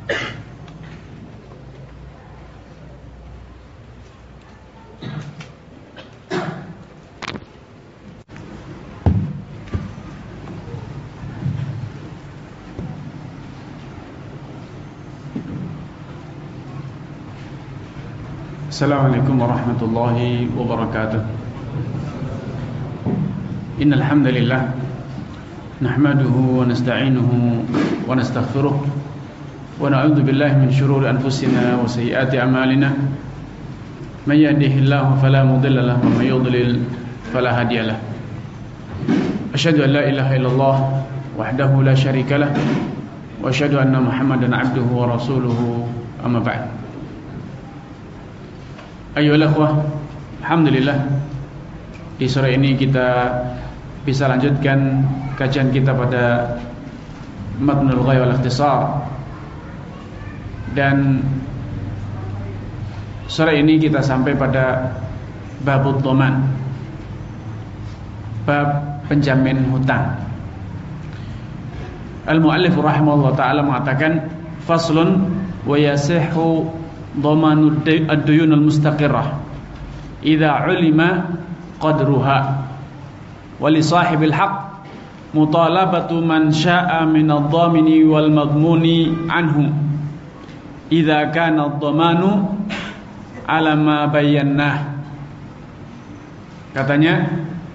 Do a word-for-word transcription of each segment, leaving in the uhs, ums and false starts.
Assalamualaikum warahmatullahi wabarakatuh. Innal hamdalillah nahmaduhu wa nasta'inuhu wa nastaghfiruh wa na'udzu billahi min shururi anfusina wa sayyiati a'malina. May yahdihillahu fala mudilla lahu wa may yudlil fala hadiya lahu. Asyhadu an la ilaha illallah wahdahu la syarika lahu wa asyhadu anna Muhammadan 'abduhu wa rasuluhu, amma ba'd. Ayolah wah, alhamdulillah di sore ini kita bisa lanjutkan kajian kita pada Matnul Ghaya wal Ikhtisar. Dan sore ini kita sampai pada Babud Dhaman, bab penjamin hutang. Al-Mu'allif rahimahullah ta'ala mengatakan, faslun wa yasihhu dhamanu ad-duyun al-mustaqirrah idza ulima qadruha wa li sahibil haqq mutalabatu man syaa'a min ad-dhamini wal madmuni anhu idza kana ad-dhamanu ala ma bayyannah. Katanya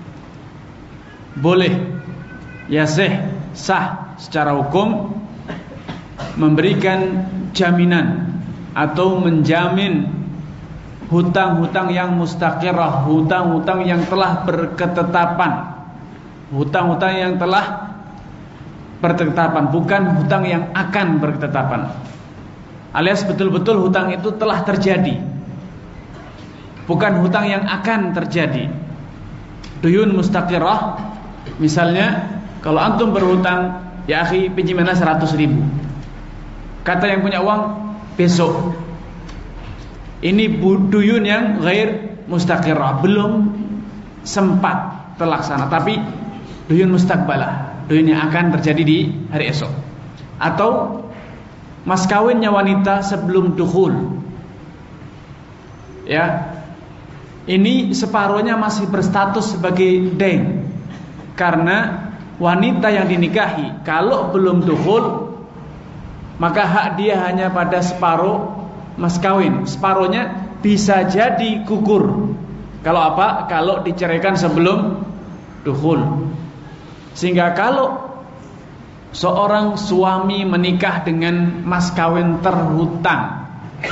boleh, yasih, sah secara hukum memberikan jaminan atau menjamin hutang-hutang yang mustaqirah, hutang-hutang yang telah berketetapan, hutang-hutang yang telah berketetapan, bukan hutang yang akan berketetapan. Alias betul-betul hutang itu telah terjadi, bukan hutang yang akan terjadi. Duyun mustaqirah, misalnya kalau antum berhutang, ya akhi pinjamannya seratus ribu, kata yang punya uang besok. Ini duyun yang ghair mustaqirrah, belum sempat terlaksana, tapi duyun mustaqbalah, duyun yang akan terjadi di hari esok. Atau mas kawinnya wanita sebelum dukhul, ya, ini separuhnya masih berstatus sebagai dain, karena wanita yang dinikahi kalau belum dukhul maka hak dia hanya pada separuh mas kawin. Separuhnya bisa jadi gugur. Kalau apa? Kalau diceraikan sebelum dukhul. Sehingga kalau seorang suami menikah dengan mas kawin terhutang,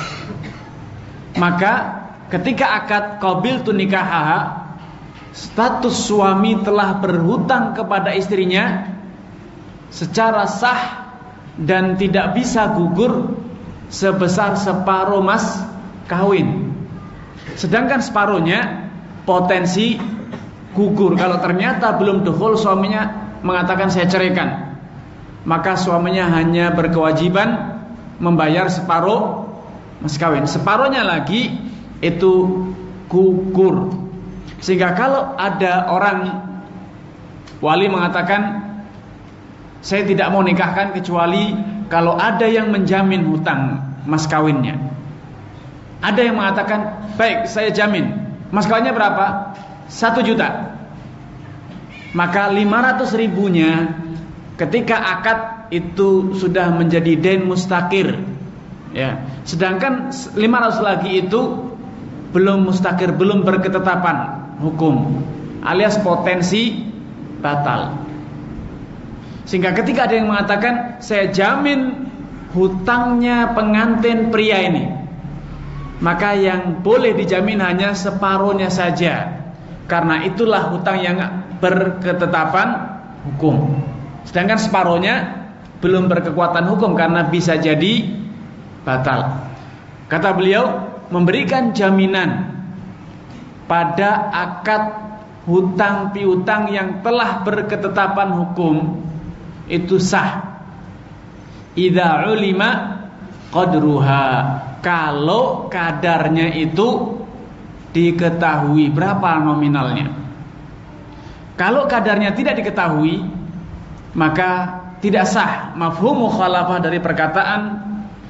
maka ketika akad qabiltu nikahaha, status suami telah berhutang kepada istrinya secara sah dan tidak bisa gugur sebesar separuh mas kawin. Sedangkan separuhnya potensi gugur kalau ternyata belum dukhul suaminya mengatakan saya ceraikan, maka suaminya hanya berkewajiban membayar separuh mas kawin. Separuhnya lagi itu gugur. Sehingga kalau ada orang wali mengatakan saya tidak mau nikahkan kecuali kalau ada yang menjamin hutang mas kawinnya. Ada yang mengatakan baik saya jamin, mas kawinnya berapa? Satu juta. Maka lima ratus ribunya ketika akad itu sudah menjadi dain mustaqir, ya. Sedangkan lima ratus lagi itu belum mustaqir, belum berketetapan hukum, alias potensi batal. Sehingga ketika ada yang mengatakan saya jamin hutangnya pengantin pria ini, maka yang boleh dijamin hanya separuhnya saja, karena itulah hutang yang berketetapan hukum. Sedangkan separuhnya belum berkekuatan hukum karena bisa jadi batal. Kata beliau, memberikan jaminan pada akad hutang piutang yang telah berketetapan hukum itu sah idza ulima qadruha, kalau kadarnya itu diketahui berapa nominalnya. Kalau kadarnya tidak diketahui, maka tidak sah. Mafhum mukhalafah dari perkataan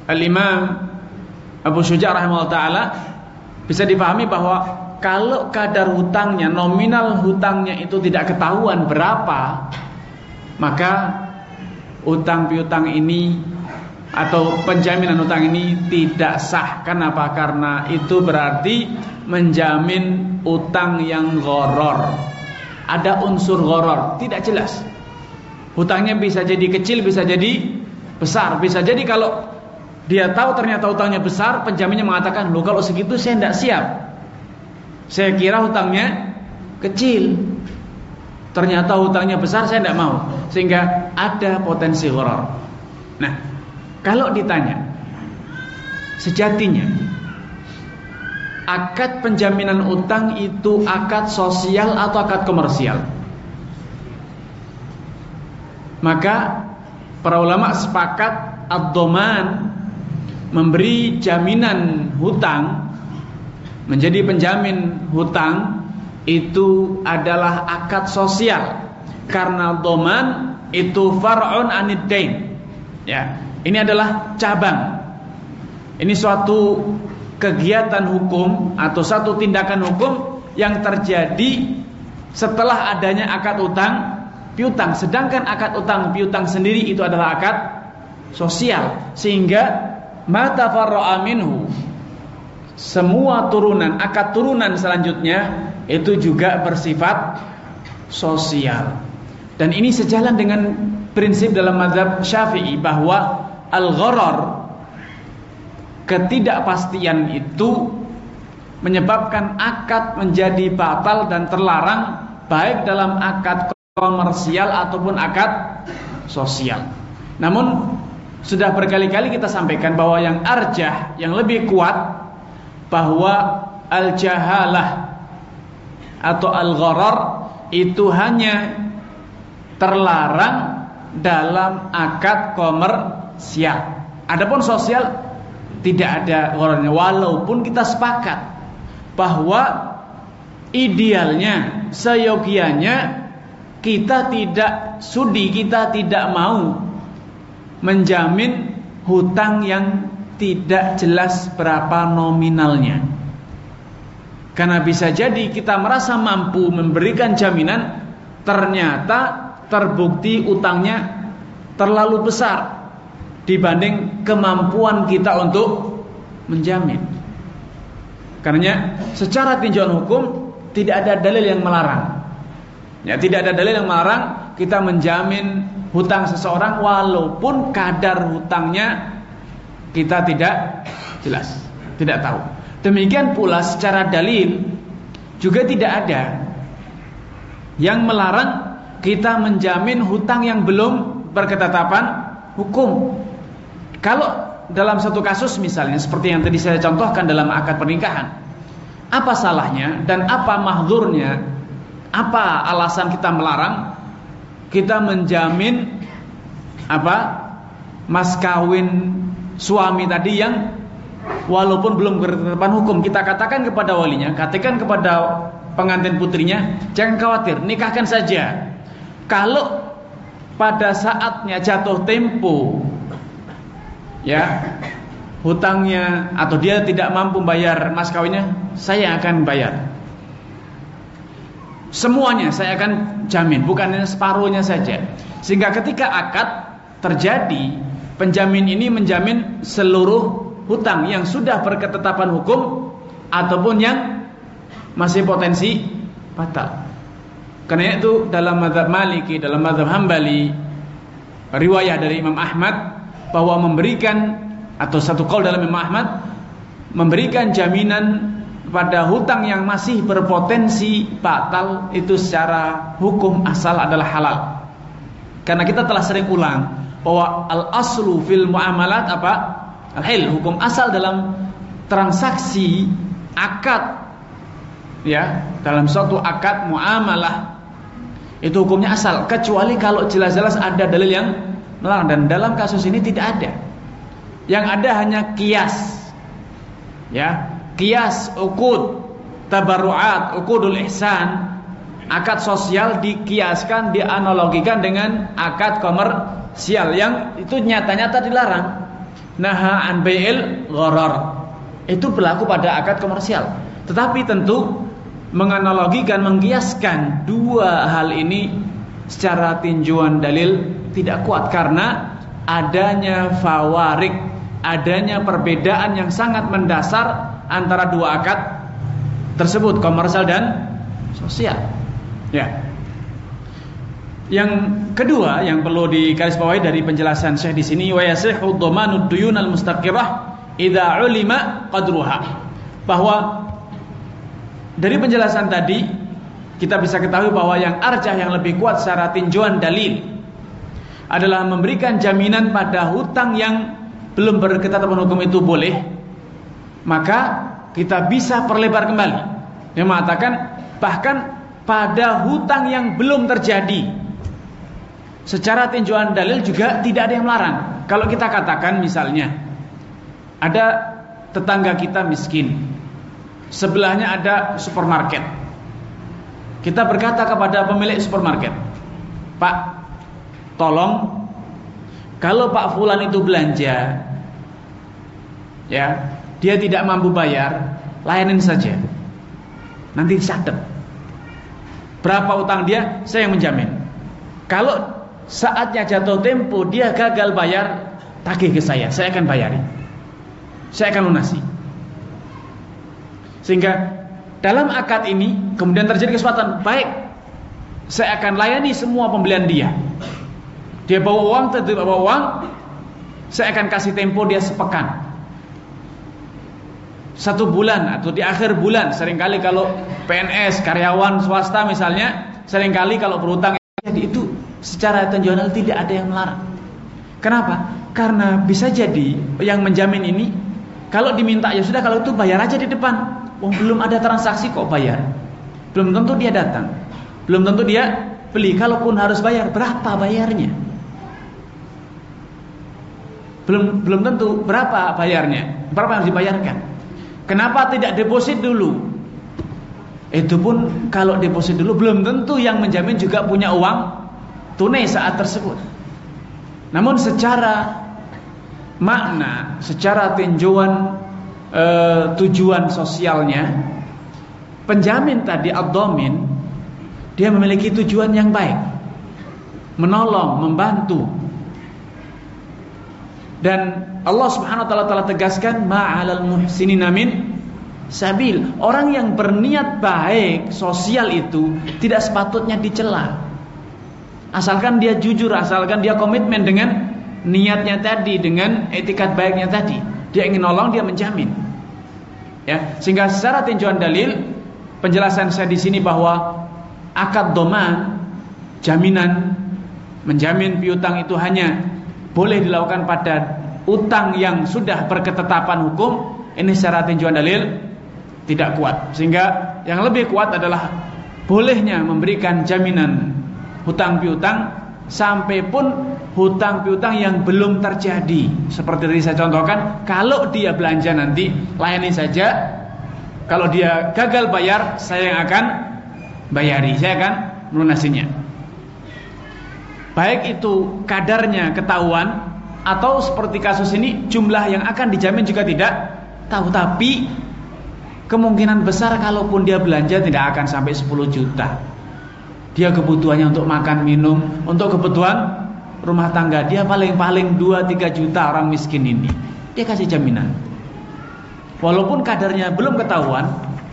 Al-Imam Abu Syuja' rahimahullah ta'ala bisa dipahami bahwa kalau kadar hutangnya, nominal hutangnya itu tidak ketahuan berapa, maka utang piutang ini atau penjaminan hutang ini tidak sah. Kenapa? Karena itu berarti menjamin utang yang gharar. Ada unsur gharar, tidak jelas. Hutangnya bisa jadi kecil, bisa jadi besar. Bisa jadi kalau dia tahu ternyata hutangnya besar, penjaminnya mengatakan, loh kalau segitu saya tidak siap, saya kira hutangnya kecil, ternyata hutangnya besar, saya tidak mau. Sehingga ada potensi gharar. Nah, kalau ditanya, sejatinya akad penjaminan utang itu akad sosial atau akad komersial? Maka para ulama sepakat ad-dhaman, memberi jaminan hutang, menjadi penjamin hutang, itu adalah akad sosial. Karena dhaman itu far'un anid dain. Ya, ini adalah cabang. Ini suatu kegiatan hukum atau satu tindakan hukum yang terjadi setelah adanya akad utang piutang. Sedangkan akad utang piutang sendiri itu adalah akad sosial. Sehingga mata farra'a minhu, semua turunan, akad turunan selanjutnya itu juga bersifat sosial. Dan ini sejalan dengan prinsip dalam mazhab Syafi'i bahwa al-gharar, ketidakpastian itu menyebabkan akad menjadi batal dan terlarang, baik dalam akad komersial ataupun akad sosial. Namun sudah berkali-kali kita sampaikan bahwa yang arjah, yang lebih kuat, bahwa al-jahalah atau al-gharar itu hanya terlarang dalam akad komersial. Adapun sosial tidak ada ghararnya. Walaupun kita sepakat bahwa idealnya, seyogianya kita tidak sudi, kita tidak mau menjamin hutang yang tidak jelas berapa nominalnya. Karena bisa jadi kita merasa mampu memberikan jaminan, ternyata terbukti utangnya terlalu besar dibanding kemampuan kita untuk menjamin. Karena secara tinjauan hukum tidak ada dalil yang melarang. Ya, tidak ada dalil yang melarang kita menjamin hutang seseorang walaupun kadar hutangnya kita tidak jelas, tidak tahu. Demikian pula secara dalil juga tidak ada yang melarang kita menjamin hutang yang belum berketetapan hukum. Kalau dalam satu kasus misalnya seperti yang tadi saya contohkan dalam akad pernikahan, apa salahnya dan apa mahdzurnya, apa alasan kita melarang kita menjamin apa mas kawin suami tadi yang walaupun belum berketetapan hukum? Kita katakan kepada walinya, katakan kepada pengantin putrinya, jangan khawatir, nikahkan saja. Kalau pada saatnya jatuh tempo, ya, hutangnya atau dia tidak mampu bayar mas kawinnya, saya akan bayar semuanya, saya akan jamin, bukan hanya separuhnya saja. Sehingga ketika akad terjadi, penjamin ini menjamin seluruh hutang yang sudah berketetapan hukum ataupun yang masih potensi batal. Karena itu dalam mazhab Maliki, dalam mazhab Hambali, riwayah dari Imam Ahmad bahwa memberikan, atau satu qaul dalam Imam Ahmad, memberikan jaminan pada hutang yang masih berpotensi batal itu secara hukum asal adalah halal. Karena kita telah sering ulang bahwa al-aslu fil muamalat apa? Al-hil, hukum asal dalam transaksi akad, ya, dalam suatu akad muamalah itu hukumnya asal, kecuali kalau jelas-jelas ada dalil yang melarang. Dan dalam kasus ini tidak ada. Yang ada hanya kias, ya, kias uqud tabarruat, uqudul ihsan, akad sosial dikiaskan, dianalogikan dengan akad komersial yang itu nyata-nyata dilarang. naha an bai'il gharar. Itu berlaku pada akad komersial. Tetapi tentu menganalogikan, mengkiaskan dua hal ini secara tinjauan dalil tidak kuat karena adanya fawarik, adanya perbedaan yang sangat mendasar antara dua akad tersebut, komersial dan sosial. Ya. Yang kedua yang perlu digarisbawahi dari penjelasan Syekh di sini, wa yasihhu dhamanud duyun al-mustaqirah idza ulima qadruha. Bahwa dari penjelasan tadi kita bisa ketahui bahwa yang arjah, yang lebih kuat secara tinjauan dalil adalah memberikan jaminan pada hutang yang belum berketetapan hukum itu boleh, maka kita bisa perlebar kembali. Yang mengatakan bahkan pada hutang yang belum terjadi, secara tinjauan dalil juga tidak ada yang melarang. Kalau kita katakan misalnya ada tetangga kita miskin, sebelahnya ada supermarket. Kita berkata kepada pemilik supermarket, "Pak, tolong kalau Pak Fulan itu belanja, ya, dia tidak mampu bayar, layanin saja. Nanti dicatat berapa utang dia, saya yang menjamin. Kalau saatnya jatuh tempo dia gagal bayar, tagih ke saya, saya akan bayari, saya akan lunasi." Sehingga dalam akad ini kemudian terjadi kesepakatan, baik, saya akan layani semua pembelian dia. Dia bawa uang, tidak bawa uang, saya akan kasih tempo dia sepekan, satu bulan, atau di akhir bulan. Seringkali kalau P N S, karyawan swasta misalnya, seringkali kalau berhutang, jadi itu secara tinjauan tidak ada yang melarang. Kenapa? Karena bisa jadi yang menjamin ini kalau diminta, ya sudah, kalau itu bayar aja di depan. Oh, belum ada transaksi kok bayar. Belum tentu dia datang, belum tentu dia beli. Kalaupun harus bayar, berapa bayarnya? Belum belum tentu berapa bayarnya, berapa yang harus dibayarkan. Kenapa tidak deposit dulu? Itu pun kalau deposit dulu belum tentu yang menjamin juga punya uang tunai saat tersebut. Namun secara makna, secara tinjauan e, tujuan sosialnya, penjamin tadi ad-dhamin, dia memiliki tujuan yang baik, menolong, membantu. Dan Allah Subhanahu wa taala telah tegaskan, ma'alal muhsinina min sabil. Orang yang berniat baik sosial itu tidak sepatutnya dicela. Asalkan dia jujur, asalkan dia komitmen dengan niatnya tadi, dengan etikat baiknya tadi. Dia ingin nolong, dia menjamin. Ya, sehingga secara tinjauan dalil, penjelasan saya di sini bahwa akad dhaman, jaminan, menjamin piutang itu hanya boleh dilakukan pada utang yang sudah berketetapan hukum. Ini secara tinjauan dalil tidak kuat. Sehingga yang lebih kuat adalah bolehnya memberikan jaminan hutang piutang, sampai pun hutang piutang yang belum terjadi. Seperti tadi saya contohkan, kalau dia belanja nanti layani saja, kalau dia gagal bayar, saya yang akan bayari, saya akan melunasinya. Baik itu kadarnya ketahuan, atau seperti kasus ini jumlah yang akan dijamin juga tidak tahu. Tapi kemungkinan besar kalaupun dia belanja tidak akan sampai sepuluh juta. Dia kebutuhannya untuk makan minum, untuk kebutuhan rumah tangga, dia paling-paling dua tiga juta orang miskin ini. Dia kasih jaminan. Walaupun kadarnya belum ketahuan,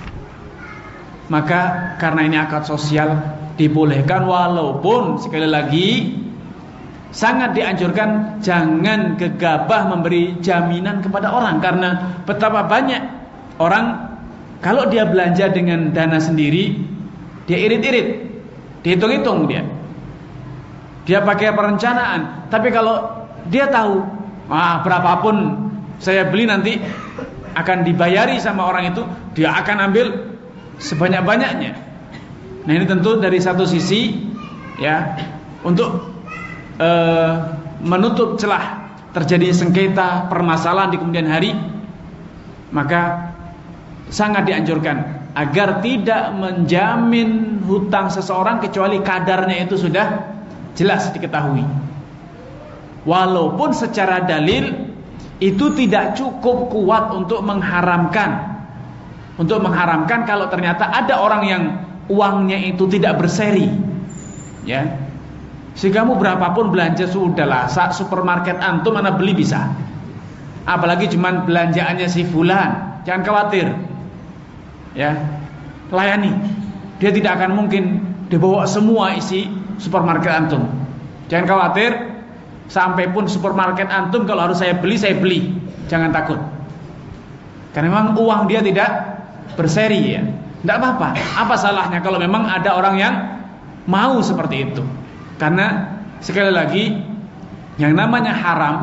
maka karena ini akad sosial dibolehkan. Walaupun sekali lagi sangat dianjurkan jangan gegabah memberi jaminan kepada orang, karena betapa banyak orang kalau dia belanja dengan dana sendiri, dia irit-irit, dihitung-hitung dia, dia pakai perencanaan. Tapi kalau dia tahu, ah berapapun saya beli nanti akan dibayari sama orang itu, dia akan ambil sebanyak-banyaknya. Nah ini tentu dari satu sisi ya, untuk uh, menutup celah terjadi sengketa permasalahan di kemudian hari, maka sangat dianjurkan agar tidak menjamin hutang seseorang kecuali kadarnya itu sudah jelas diketahui. Walaupun secara dalil itu tidak cukup kuat untuk mengharamkan untuk mengharamkan kalau ternyata ada orang yang uangnya itu tidak berseri, ya. Sehingga kamu berapapun belanja sudahlah, saat supermarket antum mana beli bisa. Apalagi cuman belanjaannya si fulan, jangan khawatir, ya, layani. Dia tidak akan mungkin dibawa semua isi supermarket antum. Jangan khawatir, sampai pun supermarket antum kalau harus saya beli, saya beli. Jangan takut. Karena memang uang dia tidak berseri, ya. Tidak apa-apa. Apa salahnya kalau memang ada orang yang mau seperti itu? Karena sekali lagi, yang namanya haram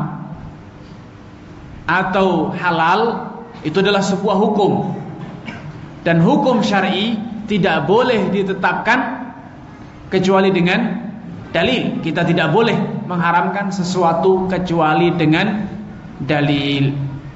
atau halal itu adalah sebuah hukum. Dan hukum syar'i tidak boleh ditetapkan kecuali dengan dalil. Kita tidak boleh mengharamkan sesuatu kecuali dengan dalil.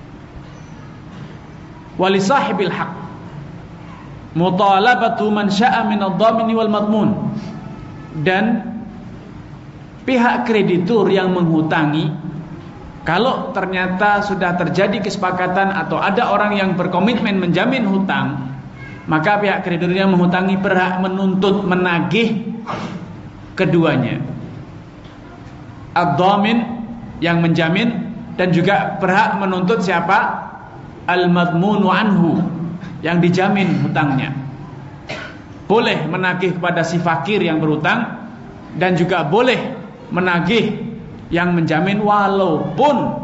Wali sahibil haq mutalabatu man sya'a min ad-dhamini wal madmun. Dan pihak kreditur yang menghutangi, kalau ternyata sudah terjadi kesepakatan atau ada orang yang berkomitmen menjamin hutang, maka pihak kreditur yang menghutangi berhak menuntut, menagih keduanya, ad-dhamin yang menjamin, dan juga berhak menuntut siapa? Al-madmunu anhu, yang dijamin hutangnya. Boleh menagih kepada si fakir yang berhutang, dan juga boleh menagih yang menjamin walaupun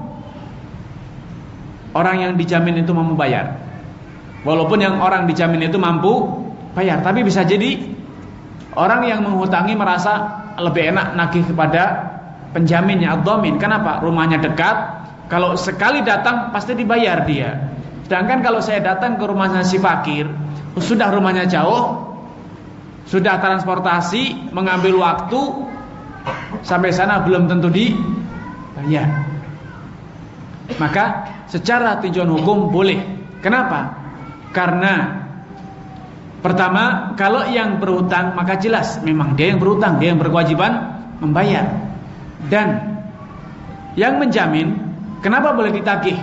orang yang dijamin itu mampu bayar. Walaupun yang orang dijamin itu mampu bayar, tapi bisa jadi orang yang menghutangi merasa lebih enak nagih kepada penjaminnya, ad-dhamin. Kenapa? Rumahnya dekat, kalau sekali datang pasti dibayar dia. Sedangkan kalau saya datang ke rumahnya si fakir, sudah rumahnya jauh, sudah transportasi, mengambil waktu, sampai sana belum tentu dibayar. Maka secara tinjauan hukum boleh. Kenapa? Karena pertama, kalau yang berhutang maka jelas memang dia yang berhutang, dia yang berkewajiban membayar. Dan yang menjamin, kenapa boleh ditagih?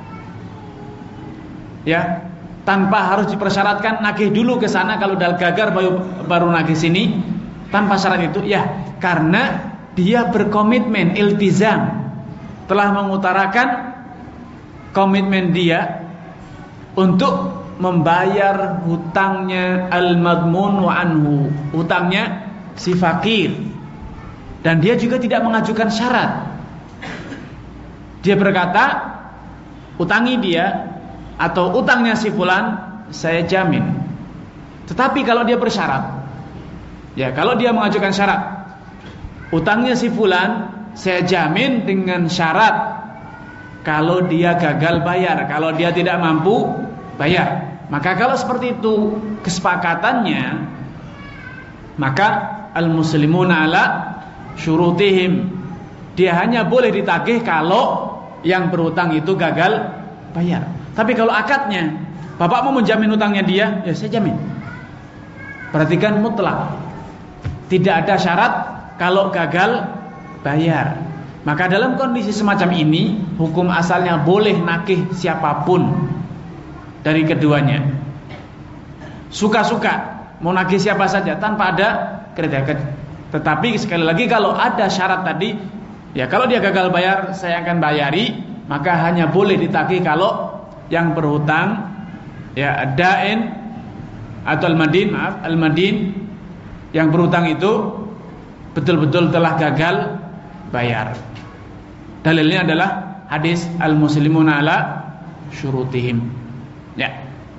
Ya, tanpa harus dipersyaratkan nagih dulu ke sana, kalau udah gagar baru, baru nagih sini, tanpa syarat itu, ya, karena dia berkomitmen, iltizam, telah mengutarakan komitmen dia untuk membayar hutangnya al-madmun wa anhu, hutangnya si fakir. Dan dia juga tidak mengajukan syarat. Dia berkata, utangi dia atau utangnya si fulan saya jamin. Tetapi kalau dia bersyarat, ya, kalau dia mengajukan syarat, utangnya si fulan saya jamin dengan syarat kalau dia gagal bayar, kalau dia tidak mampu bayar. Maka kalau seperti itu kesepakatannya, maka al-muslimuna ala syurutihim, dia hanya boleh ditagih kalau yang berutang itu gagal bayar. Tapi kalau akadnya, bapak mau menjamin utangnya dia, ya saya jamin. Perhatikan mutlak, tidak ada syarat kalau gagal bayar. Maka dalam kondisi semacam ini, hukum asalnya boleh nakih siapapun dari keduanya. Suka-suka mau nakih siapa saja tanpa ada kriteria. Tetapi sekali lagi kalau ada syarat tadi, ya kalau dia gagal bayar saya akan bayari, maka hanya boleh ditagih kalau yang berhutang, ya, dain atau al-madin, maaf, al-madin yang berhutang itu betul-betul telah gagal bayar. Dalilnya adalah hadis al-muslimuna ala syurutihim. Ya.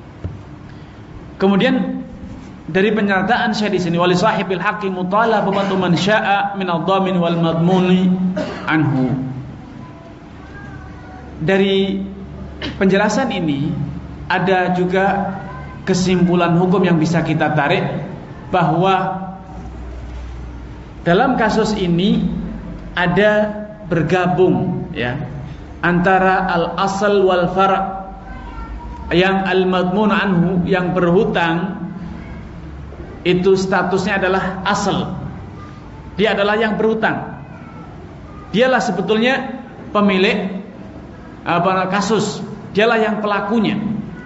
Kemudian dari pernyataan saya di sini, wali sahibil haqqi mutalabatu man syaa min ad-dhamin wal madmuni anhu. Dari penjelasan ini ada juga kesimpulan hukum yang bisa kita tarik, bahwa dalam kasus ini ada bergabung, ya, antara al-asal wal far'. Yang al-madmun anhu, yang berhutang itu statusnya adalah asal. Dia adalah yang berhutang. Dialah sebetulnya pemilik apa kasus, dialah yang pelakunya.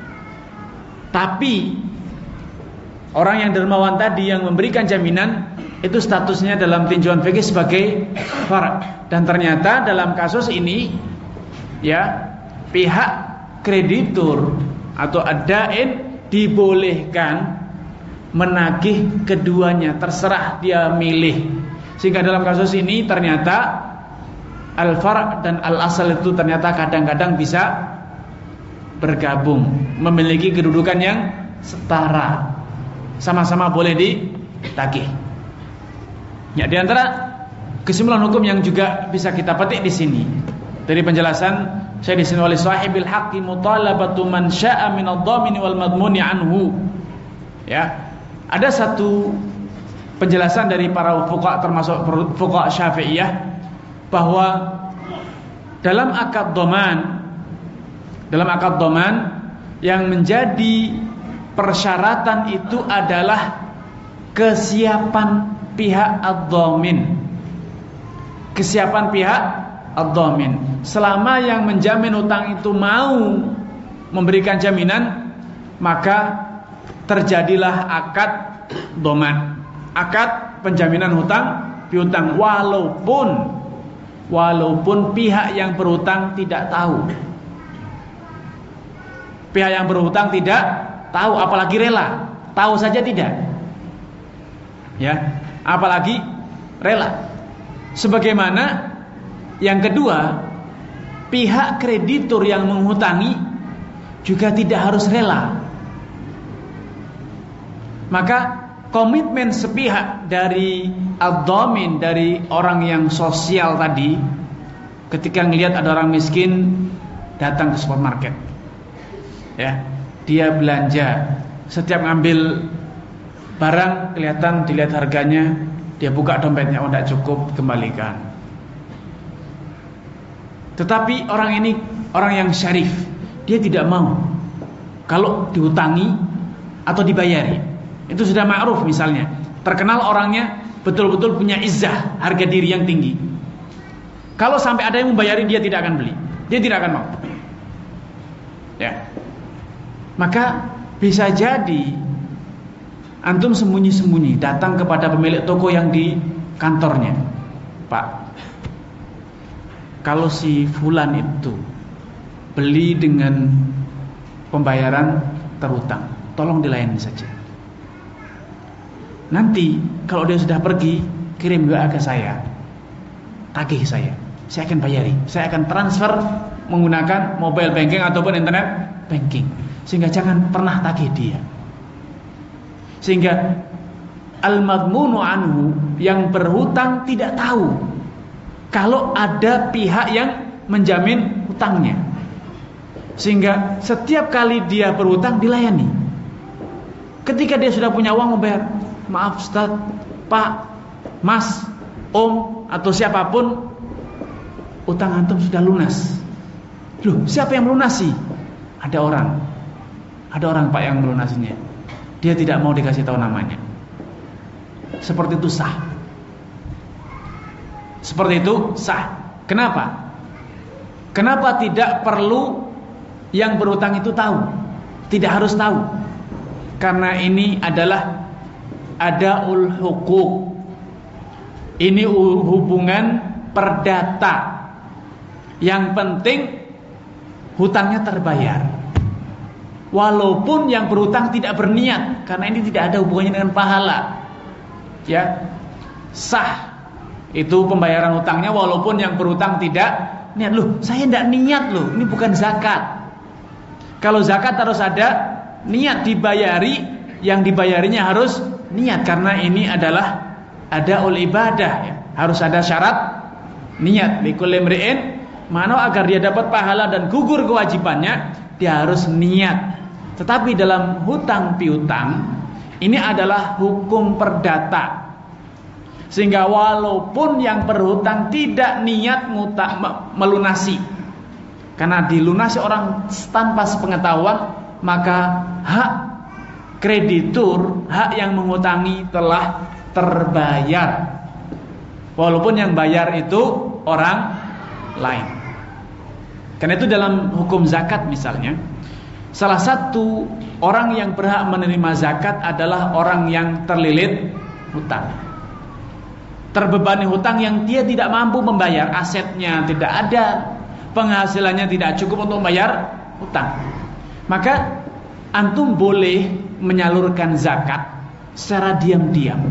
Tapi orang yang dermawan tadi yang memberikan jaminan itu statusnya dalam tinjauan fikih sebagai far'. Dan ternyata dalam kasus ini ya pihak kreditur atau ad-dain dibolehkan menagih keduanya, terserah dia milih. Sehingga dalam kasus ini ternyata al-far' dan al-asal itu ternyata kadang-kadang bisa bergabung, memiliki kedudukan yang setara, sama-sama boleh ditagih. Ya, di antara kesimpulan hukum yang juga bisa kita petik di sini dari penjelasan saya di sini oleh sahibil haqqi mutalabatu man syaa min ad-dhamini wal madmuni anhu. Ya, ada satu penjelasan dari para fuqaha termasuk fuqaha Syafi'iyah bahwa dalam akad dhaman dalam akad dhaman yang menjadi persyaratan itu adalah kesiapan pihak ad-dhamin. Kesiapan pihak ad-dhamin. Selama yang menjamin utang itu mau memberikan jaminan, maka terjadilah akad dhaman, akad penjaminan hutang piutang, walaupun walaupun pihak yang berhutang tidak tahu. Pihak yang berhutang tidak tahu, apalagi rela. Tahu saja tidak. Ya, apalagi rela. Sebagaimana yang kedua, pihak kreditur yang menghutangi juga tidak harus rela. Maka komitmen sepihak dari ad-dhamin, dari orang yang sosial tadi, ketika melihat ada orang miskin datang ke supermarket, ya, dia belanja, setiap ngambil barang kelihatan dilihat harganya, dia buka dompetnya, oh tidak cukup, kembalikan. Tetapi orang ini orang yang syarif, dia tidak mau kalau dihutangi atau dibayari. Itu sudah ma'ruf misalnya, terkenal orangnya betul-betul punya izzah, harga diri yang tinggi. Kalau sampai ada yang membayari, dia tidak akan beli, dia tidak akan mau. Ya, maka bisa jadi antum sembunyi-sembunyi datang kepada pemilik toko yang di kantornya, Pak, kalau si fulan itu beli dengan pembayaran terutang, tolong dilayani saja. Nanti kalau dia sudah pergi, kirim W A ke saya, tagih saya, saya akan bayari, saya akan transfer menggunakan mobile banking ataupun internet banking. Sehingga jangan pernah tagih dia. Sehingga al-madmunu anhu, yang berhutang tidak tahu kalau ada pihak yang menjamin hutangnya. Sehingga setiap kali dia berhutang dilayani. Ketika dia sudah punya uang membayar, maaf Ustaz, Pak, Mas, Om, atau siapapun, utang antum sudah lunas. Loh, siapa yang melunasi? Ada orang. Ada orang Pak yang melunasinya. Dia tidak mau dikasih tahu namanya. Seperti itu sah. Seperti itu sah. Kenapa? Kenapa tidak perlu yang berutang itu tahu? Tidak harus tahu. Karena ini adalah adaul hukuk. Ini hubungan perdata. Yang penting hutangnya terbayar. Walaupun yang berhutang tidak berniat, karena ini tidak ada hubungannya dengan pahala. Ya, sah itu pembayaran hutangnya walaupun yang berhutang tidak niat. Loh, saya tidak niat loh, ini bukan zakat. Kalau zakat harus ada niat dibayari, yang dibayarinya harus niat, karena ini adalah adaul ibadah, ya. Harus ada syarat niat. Likulli imri'in mana agar dia dapat pahala dan gugur kewajibannya, dia harus niat. Tetapi dalam hutang piutang ini adalah hukum perdata, sehingga walaupun yang berhutang tidak niat muta, melunasi, karena dilunasi orang tanpa sepengetahuan, maka hak kreditur, hak yang menghutangi telah terbayar, walaupun yang bayar itu orang lain. Karena itu dalam hukum zakat misalnya, salah satu orang yang berhak menerima zakat adalah orang yang terlilit hutang, terbebani hutang yang dia tidak mampu membayar, asetnya tidak ada, penghasilannya tidak cukup untuk membayar hutang. Maka antum boleh menyalurkan zakat secara diam-diam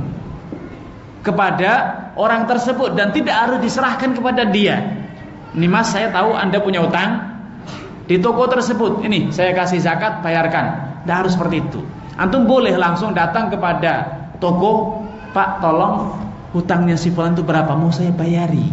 kepada orang tersebut dan tidak harus diserahkan kepada dia. Ini mas, saya tahu anda punya utang di toko tersebut, ini saya kasih zakat, bayarkan. Tidak harus seperti itu. Antum boleh langsung datang kepada toko, pak tolong hutangnya si fulan itu berapa, mau saya bayari.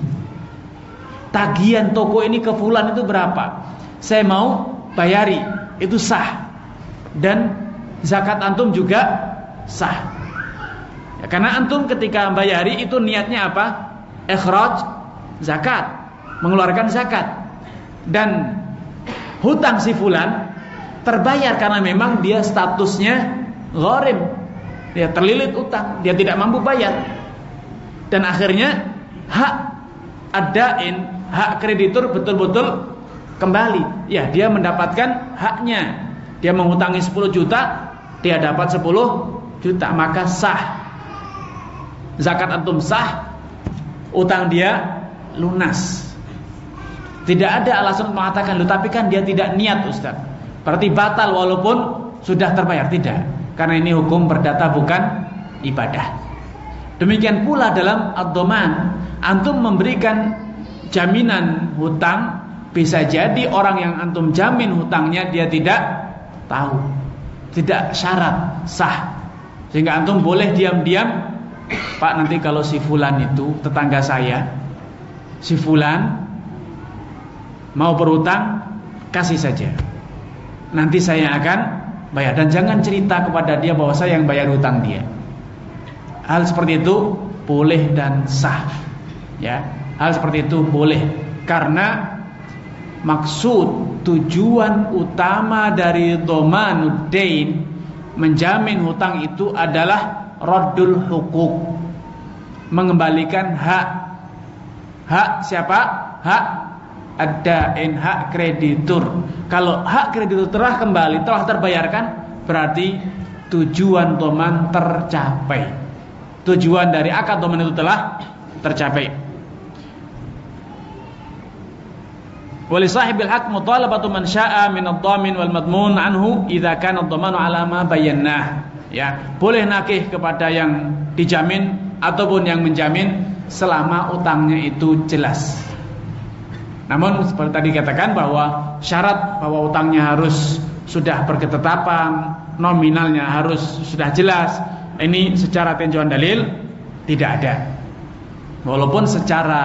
Tagihan toko ini ke fulan itu berapa, saya mau bayari. Itu sah. Dan zakat antum juga sah ya, karena antum ketika bayari itu niatnya apa? Ikhraj zakat, mengeluarkan zakat. Dan hutang si fulan terbayar karena memang dia statusnya gharim, dia terlilit utang, dia tidak mampu bayar. Dan akhirnya hak adain, hak kreditur betul-betul kembali. Ya, dia mendapatkan haknya. Dia menghutangi sepuluh juta, dia dapat sepuluh juta, maka sah. Zakat antum sah, utang dia lunas. Tidak ada alasan mengatakan, loh tapi kan dia tidak niat Ustaz, berarti batal walaupun sudah terbayar. Tidak, karena ini hukum perdata bukan ibadah. Demikian pula dalam ad-dhaman, antum memberikan jaminan hutang, bisa jadi orang yang antum jamin hutangnya dia tidak tahu, tidak syarat sah, sehingga antum boleh diam-diam, Pak nanti kalau si fulan itu tetangga saya, si fulan mau berutang, kasih saja, nanti saya akan bayar. Dan jangan cerita kepada dia bahwa saya yang bayar hutang dia. Hal seperti itu boleh dan sah ya. Hal seperti itu boleh, karena maksud tujuan utama dari dhamanuddin, menjamin hutang itu adalah raddul hukuk, mengembalikan hak. Hak siapa? Hak ad-dain, hak kreditur. Kalau hak kreditur telah kembali, telah terbayarkan, berarti tujuan dhaman tercapai. Tujuan dari akad dhaman itu telah tercapai. Wali sahibil haq mutalabatu man syaa min ad-dhamin wal madmun anhu idza kana ad-dhamanu ala ma bayyana. Ya, boleh nakih kepada yang dijamin ataupun yang menjamin selama utangnya itu jelas. Namun seperti tadi katakan bahwa syarat bahwa utangnya harus sudah berketetapan, nominalnya harus sudah jelas. Ini secara tinjauan dalil tidak ada. Walaupun secara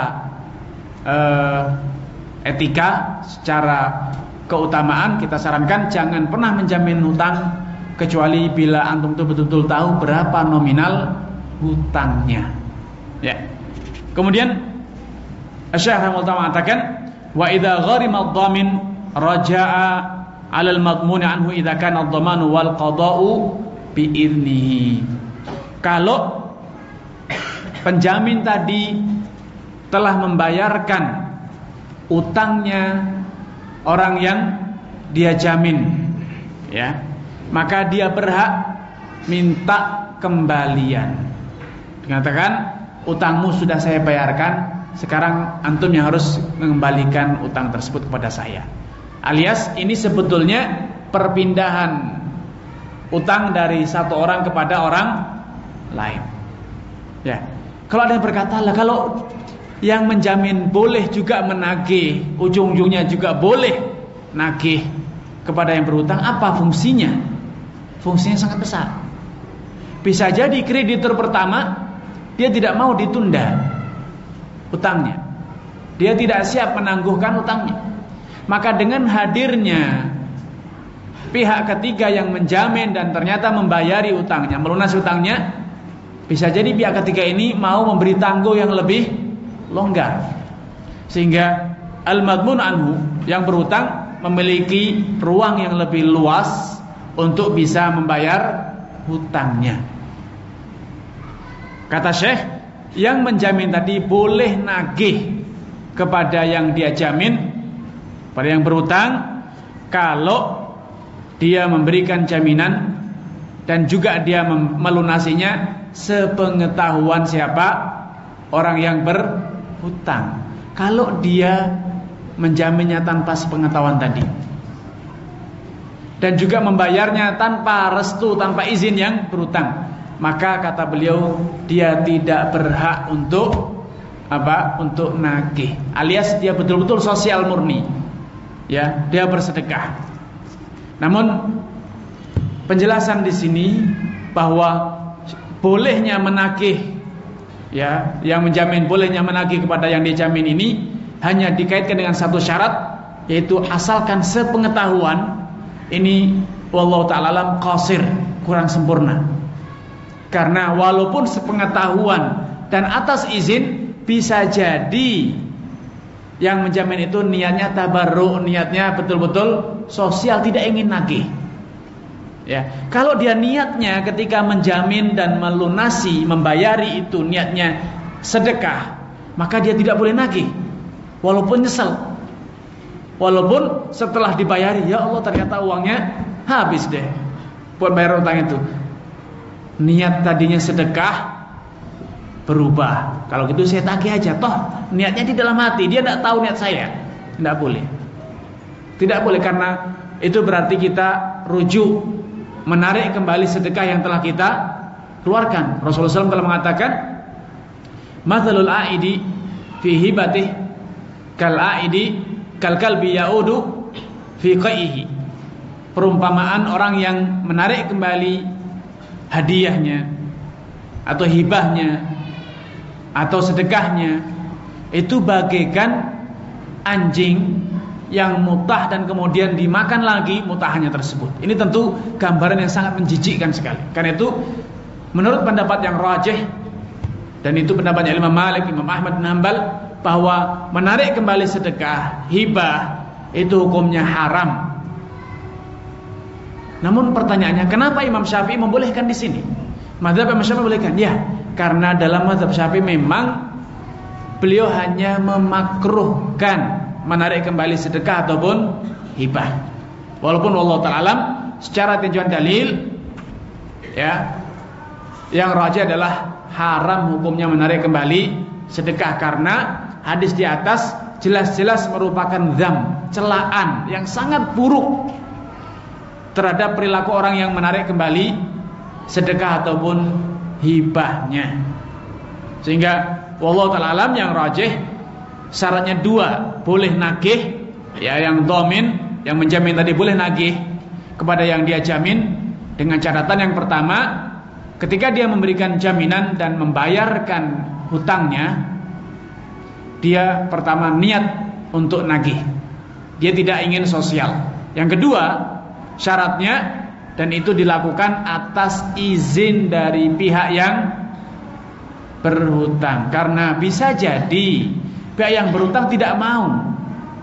eh, etika, secara keutamaan kita sarankan jangan pernah menjamin hutang kecuali bila antum itu betul-betul tahu berapa nominal hutangnya. Ya. Kemudian Syekh rahimahullah mengatakan, wa idza gharima ad-dhamin raja'a 'ala al-madmun anhu idza kana ad-dhamanu wal qada'u bi idnihi. Kalau penjamin tadi telah membayarkan utangnya orang yang dia jamin, ya, maka dia berhak minta kembalian. Dikatakan, utangmu sudah saya bayarkan, sekarang antum yang harus mengembalikan utang tersebut kepada saya. Alias ini sebetulnya perpindahan utang dari satu orang kepada orang lain. Ya, kalau ada yang berkata, lah kalau yang menjamin boleh juga menagih, ujung-ujungnya juga boleh nagih kepada yang berhutang, apa fungsinya? Fungsinya sangat besar. Bisa jadi kreditur pertama dia tidak mau ditunda utangnya, dia tidak siap menangguhkan utangnya. Maka dengan hadirnya pihak ketiga yang menjamin dan ternyata membayari utangnya, melunasi utangnya, bisa jadi pihak ketiga ini mau memberi tangguh yang lebih longgar, sehingga al-madmun anhu yang berhutang memiliki ruang yang lebih luas untuk bisa membayar hutangnya. Kata Syekh, yang menjamin tadi boleh nagih kepada yang dia jamin pada yang berhutang, kalau dia memberikan jaminan dan juga dia melunasinya sepengetahuan siapa? Orang yang berhutang. Kalau dia menjaminnya tanpa sepengetahuan tadi, dan juga membayarnya tanpa restu, tanpa izin yang berhutang, maka kata beliau dia tidak berhak untuk apa? Untuk nagih, alias dia betul-betul sosial murni. Ya, dia bersedekah. Namun penjelasan di sini bahwa bolehnya menagih, ya, yang menjamin bolehnya menagih kepada yang dijamin ini hanya dikaitkan dengan satu syarat, yaitu asalkan sepengetahuan. Ini wallahu ta'ala alam qasir, kurang sempurna. Karena walaupun sepengetahuan dan atas izin, bisa jadi yang menjamin itu niatnya tabarruk, niatnya betul-betul sosial, tidak ingin nagih. Ya, kalau dia niatnya ketika menjamin dan melunasi, membayari itu niatnya sedekah, maka dia tidak boleh nagih, walaupun nyesel, walaupun setelah dibayari, ya Allah ternyata uangnya habis deh buat bayar utang itu. Niat tadinya sedekah berubah, kalau gitu saya tagih aja, toh niatnya di dalam hati, dia tidak tahu niat saya. Tidak boleh, tidak boleh, karena itu berarti kita rujuk, menarik kembali sedekah yang telah kita keluarkan. Rasulullah shallallahu alaihi wasallam telah mengatakan, mathalul aidi fi hibatih kal aidi kal kalbi yaudu fi qaihi. Perumpamaan orang yang menarik kembali hadiahnya atau hibahnya atau sedekahnya itu bagaikan anjing yang mutah dan kemudian dimakan lagi mutahannya tersebut. Ini tentu gambaran yang sangat menjijikkan sekali. Karena itu menurut pendapat yang rajih, dan itu pendapatnya Imam Malik, Imam Ahmad bin Hanbal, bahwa menarik kembali sedekah, hibah itu hukumnya haram. Namun pertanyaannya, kenapa Imam Syafi'i membolehkan di sini? Mazhab Imam Syafi'i membolehkan? Ya, karena dalam mazhab Syafi'i memang beliau hanya memakruhkan menarik kembali sedekah ataupun hibah. Walaupun Allah Ta'ala alam, secara tinjauan dalil, ya, yang rajih adalah haram hukumnya menarik kembali sedekah, karena hadis di atas jelas-jelas merupakan dzam, celaan yang sangat buruk terhadap perilaku orang yang menarik kembali sedekah ataupun hibahnya. Sehingga wallahu ta'ala alam, yang rajih syaratnya dua, boleh nagih, ya, yang domin, yang menjamin tadi boleh nagih kepada yang dia jamin, dengan catatan yang pertama, ketika dia memberikan jaminan dan membayarkan hutangnya, dia pertama niat untuk nagih, dia tidak ingin sosial. Yang kedua, syaratnya, dan itu dilakukan atas izin dari pihak yang berhutang. Karena bisa jadi pihak yang berhutang tidak mau.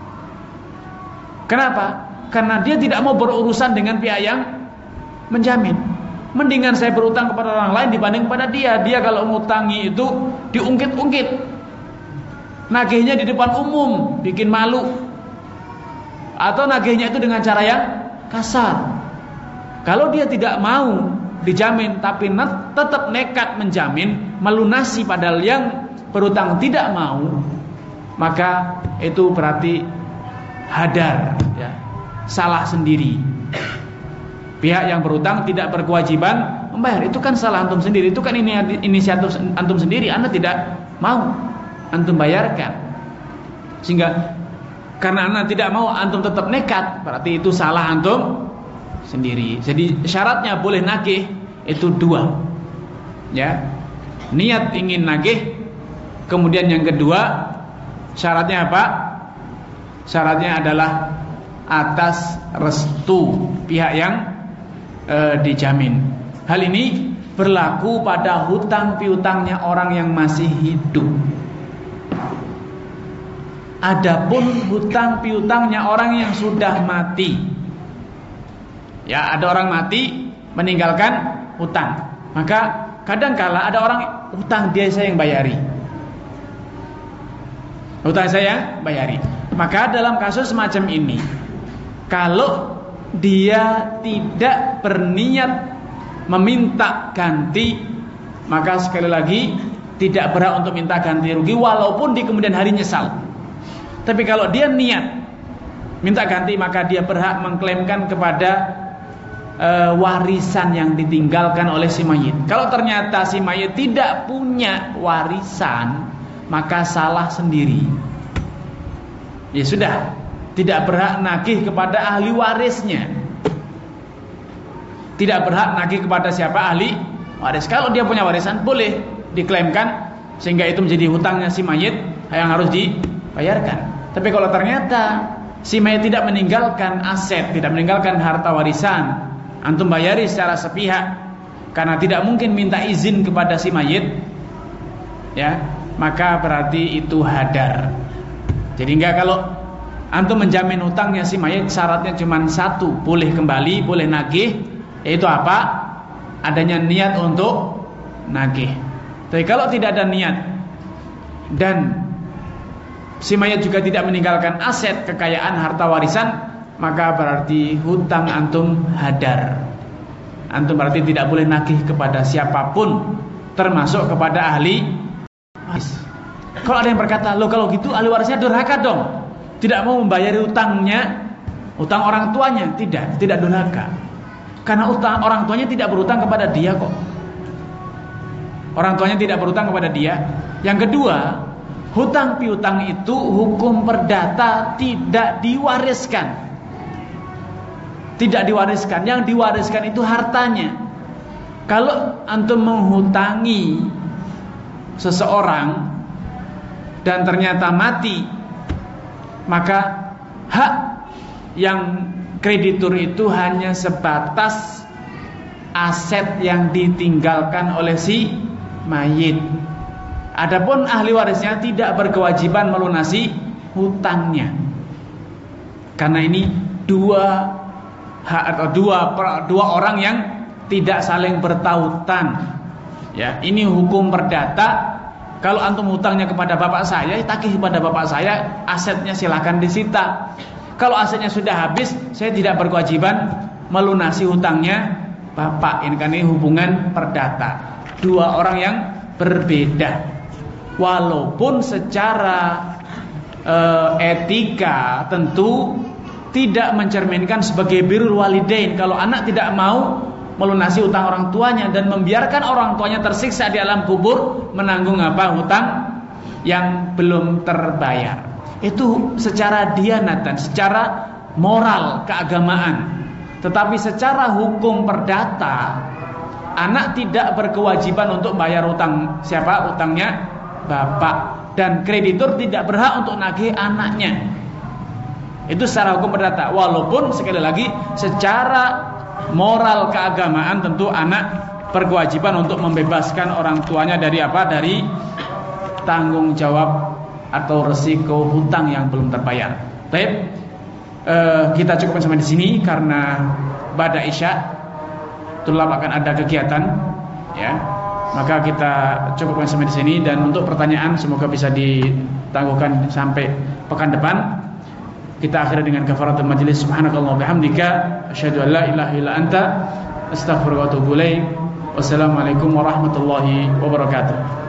Kenapa? Karena dia tidak mau berurusan dengan pihak yang menjamin. Mendingan saya berhutang kepada orang lain dibanding kepada dia. Dia kalau ngutangi itu diungkit-ungkit, nagihnya di depan umum, bikin malu, atau nagihnya itu dengan cara yang kasar. Kalau dia tidak mau dijamin tapi tetap nekat menjamin, melunasi padahal yang berhutang tidak mau, maka itu berarti hadar, ya, salah sendiri. Pihak yang berhutang tidak berkewajiban membayar, itu kan salah antum sendiri, itu kan ini inisiatif antum sendiri, Anda tidak mau antum bayarkan. Sehingga karena Anda tidak mau, antum tetap nekat, berarti itu salah antum sendiri. Jadi syaratnya boleh nagih itu dua, ya, niat ingin nagih. Kemudian yang kedua, syaratnya apa? Syaratnya adalah atas restu pihak yang e, dijamin. Hal ini berlaku pada hutang piutangnya orang yang masih hidup. Adapun hutang piutangnya orang yang sudah mati, ya, ada orang mati meninggalkan hutang, maka kadangkala ada orang hutang dia saya yang bayari, hutang saya bayari. Maka dalam kasus semacam ini, kalau dia tidak berniat meminta ganti, maka sekali lagi tidak berhak untuk minta ganti rugi walaupun di kemudian hari nyesal. Tapi kalau dia niat minta ganti, maka dia berhak mengklaimkan kepada e, warisan yang ditinggalkan oleh si mayit. Kalau ternyata si mayit tidak punya warisan, maka salah sendiri. Ya sudah, tidak berhak nagih kepada ahli warisnya. Tidak berhak nagih kepada siapa? Ahli waris. Kalau dia punya warisan, boleh diklaimkan sehingga itu menjadi hutangnya si mayit yang harus dibayarkan. Tapi kalau ternyata si mayit tidak meninggalkan aset, tidak meninggalkan harta warisan, antum bayari secara sepihak karena tidak mungkin minta izin kepada si mayit, ya, maka berarti itu hadar. Jadi enggak, kalau antum menjamin hutangnya si mayit, syaratnya cuma satu, boleh kembali, boleh nagih, yaitu apa? Adanya niat untuk nagih. Tapi kalau tidak ada niat dan si mayit juga tidak meninggalkan aset, kekayaan, harta warisan, maka berarti hutang antum hadar. Antum berarti tidak boleh nagih kepada siapapun, termasuk kepada ahli waris. Kalau ada yang berkata, loh kalau gitu ahli warisnya durhaka dong, tidak mau membayari hutangnya, hutang orang tuanya. Tidak, tidak durhaka. Karena utang orang tuanya tidak berhutang kepada dia kok. Orang tuanya tidak berhutang kepada dia. Yang kedua, hutang piutang itu hukum perdata tidak diwariskan. Tidak diwariskan. Yang diwariskan itu hartanya. Kalau antum menghutangi seseorang dan ternyata mati, maka hak yang kreditur itu hanya sebatas aset yang ditinggalkan oleh si mayit. Adapun ahli warisnya tidak berkewajiban melunasi hutangnya. Karena ini dua hak atau dua dua orang yang tidak saling bertautan. Ya, ini hukum perdata. Kalau antum hutangnya kepada bapak saya, tagih kepada bapak saya, asetnya silakan disita. Kalau asetnya sudah habis, saya tidak berkewajiban melunasi hutangnya bapak. Ini kan ini hubungan perdata. Dua orang yang berbeda. Walaupun secara e, etika tentu tidak mencerminkan sebagai birrul walidain kalau anak tidak mau melunasi hutang orang tuanya dan membiarkan orang tuanya tersiksa di alam kubur menanggung apa hutang yang belum terbayar. Itu secara dianatan, secara moral keagamaan. Tetapi secara hukum perdata, anak tidak berkewajiban untuk bayar hutang siapa? Hutangnya bapak. Dan kreditur tidak berhak untuk nagih anaknya. Itu secara hukum perdata. Walaupun sekali lagi secara moral keagamaan tentu anak berkewajiban untuk membebaskan orang tuanya dari apa? Dari tanggung jawab atau resiko hutang yang belum terbayar. Baik, eh, kita cukupkan sampai di sini karena ba'da isya tulab akan ada kegiatan, ya. Maka kita cukupkan sampai di sini dan untuk pertanyaan semoga bisa ditangguhkan sampai pekan depan. Kita akhiri dengan kafaratul majlis. Subhanakallah wa bihamdika asyhadu an la ilaha illa anta astaghfiruka wa atubu ilaik. Wassalamualaikum warahmatullahi wabarakatuh.